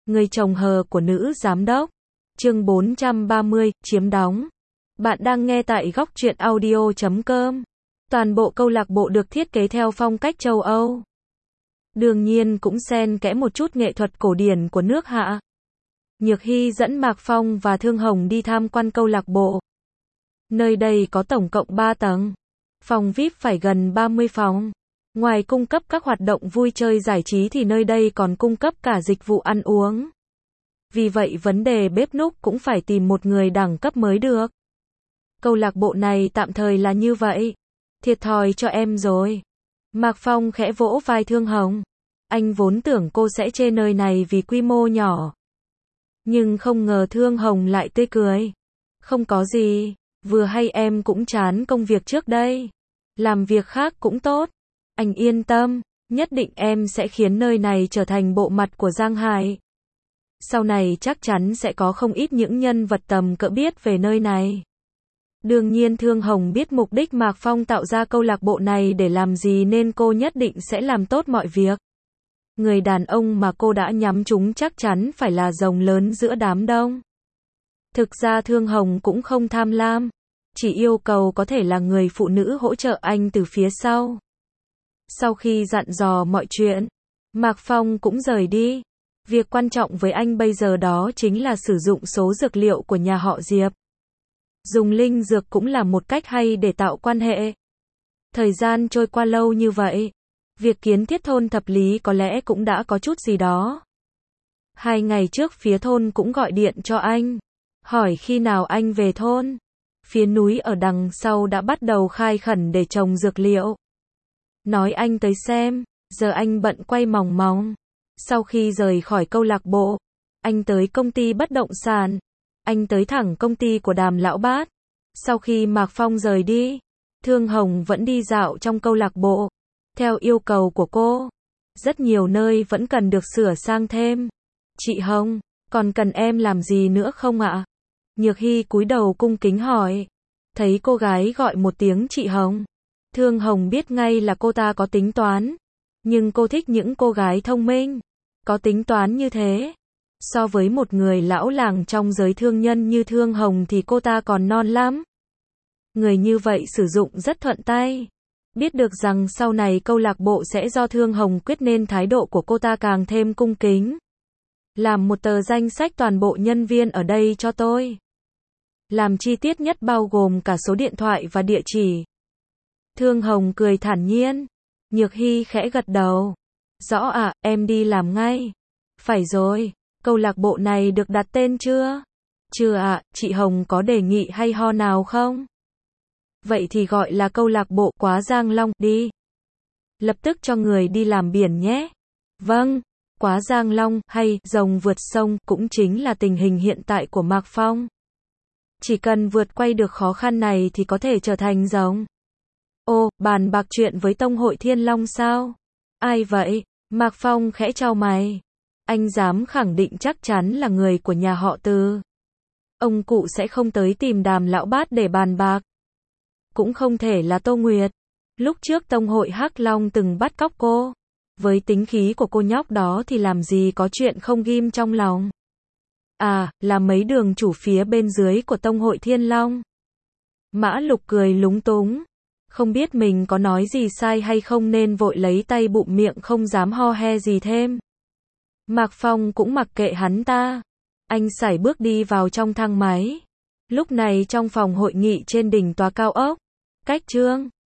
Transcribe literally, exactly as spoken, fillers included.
Người chồng hờ của nữ giám đốc. Chương bốn trăm ba mươi, chiếm đóng. Bạn đang nghe tại góc truyện audio chấm com. Toàn bộ câu lạc bộ được thiết kế theo phong cách châu Âu. Đương nhiên cũng xen kẽ một chút nghệ thuật cổ điển của nước Hạ. Nhược Hy dẫn Mạc Phong và Thương Hồng đi tham quan câu lạc bộ. Nơi đây có tổng cộng ba tầng. Phòng vi ai pi phải gần ba mươi phòng. Ngoài cung cấp các hoạt động vui chơi giải trí thì nơi đây còn cung cấp cả dịch vụ ăn uống. Vì vậy vấn đề bếp núc cũng phải tìm một người đẳng cấp mới được. Câu lạc bộ này tạm thời là như vậy. Thiệt thòi cho em rồi. Mạc Phong khẽ vỗ vai Thương Hồng. Anh vốn tưởng cô sẽ chê nơi này vì quy mô nhỏ. Nhưng không ngờ Thương Hồng lại tươi cười. Không có gì, vừa hay em cũng chán công việc trước đây. Làm việc khác cũng tốt. Anh yên tâm, nhất định em sẽ khiến nơi này trở thành bộ mặt của Giang Hải. Sau này chắc chắn sẽ có không ít những nhân vật tầm cỡ biết về nơi này. Đương nhiên Thương Hồng biết mục đích Mạc Phong tạo ra câu lạc bộ này để làm gì nên cô nhất định sẽ làm tốt mọi việc. Người đàn ông mà cô đã nhắm trúng chắc chắn phải là rồng lớn giữa đám đông. Thực ra Thương Hồng cũng không tham lam, chỉ yêu cầu có thể là người phụ nữ hỗ trợ anh từ phía sau. Sau khi dặn dò mọi chuyện, Mạc Phong cũng rời đi. Việc quan trọng với anh bây giờ đó chính là sử dụng số dược liệu của nhà họ Diệp. Dùng linh dược cũng là một cách hay để tạo quan hệ. Thời gian trôi qua lâu như vậy, việc kiến thiết thôn Thập Lý có lẽ cũng đã có chút gì đó. Hai ngày trước phía thôn cũng gọi điện cho anh, hỏi khi nào anh về thôn. Phía núi ở đằng sau đã bắt đầu khai khẩn để trồng dược liệu. Nói anh tới xem, giờ anh bận quay mòng mòng. Sau khi rời khỏi câu lạc bộ, anh tới công ty bất động sản. Anh tới thẳng công ty của Đàm Lão Bát. Sau khi Mạc Phong rời đi, Thương Hồng vẫn đi dạo trong câu lạc bộ. Theo yêu cầu của cô, rất nhiều nơi vẫn cần được sửa sang thêm. Chị Hồng, còn cần em làm gì nữa không ạ? Nhược Hy cúi đầu cung kính hỏi. Thấy cô gái gọi một tiếng chị Hồng, Thương Hồng biết ngay là cô ta có tính toán. Nhưng cô thích những cô gái thông minh, có tính toán như thế. So với một người lão làng trong giới thương nhân như Thương Hồng thì cô ta còn non lắm. Người như vậy sử dụng rất thuận tay. Biết được rằng sau này câu lạc bộ sẽ do Thương Hồng quyết nên thái độ của cô ta càng thêm cung kính. Làm một tờ danh sách toàn bộ nhân viên ở đây cho tôi. Làm chi tiết nhất bao gồm cả số điện thoại và địa chỉ. Thương Hồng cười thản nhiên. Nhược Hy khẽ gật đầu. Rõ ạ, em đi làm ngay. Phải rồi, câu lạc bộ này được đặt tên chưa? Chưa ạ, chị Hồng có đề nghị hay ho nào không? Vậy thì gọi là câu lạc bộ Quá Giang Long đi. Lập tức cho người đi làm biển nhé. Vâng, Quá Giang Long hay rồng vượt sông cũng chính là tình hình hiện tại của Mạc Phong. Chỉ cần vượt qua được khó khăn này thì có thể trở thành rồng. Ô, bàn bạc chuyện với Tông hội Thiên Long sao? Ai vậy? Mạc Phong khẽ chau mày. Anh dám khẳng định chắc chắn là người của nhà họ Từ. Ông cụ sẽ không tới tìm Đàm Lão Bát để bàn bạc. Cũng không thể là Tô Nguyệt. Lúc trước Tông hội Hắc Long từng bắt cóc cô. Với tính khí của cô nhóc đó thì làm gì có chuyện không ghim trong lòng. À, là mấy đường chủ phía bên dưới của Tông hội Thiên Long. Mã Lục cười lúng túng. Không biết mình có nói gì sai hay không nên vội lấy tay bụm miệng không dám ho he gì thêm. Mạc Phong cũng mặc kệ hắn ta. Anh sải bước đi vào trong thang máy. Lúc này trong phòng hội nghị trên đỉnh tòa cao ốc, cách Trương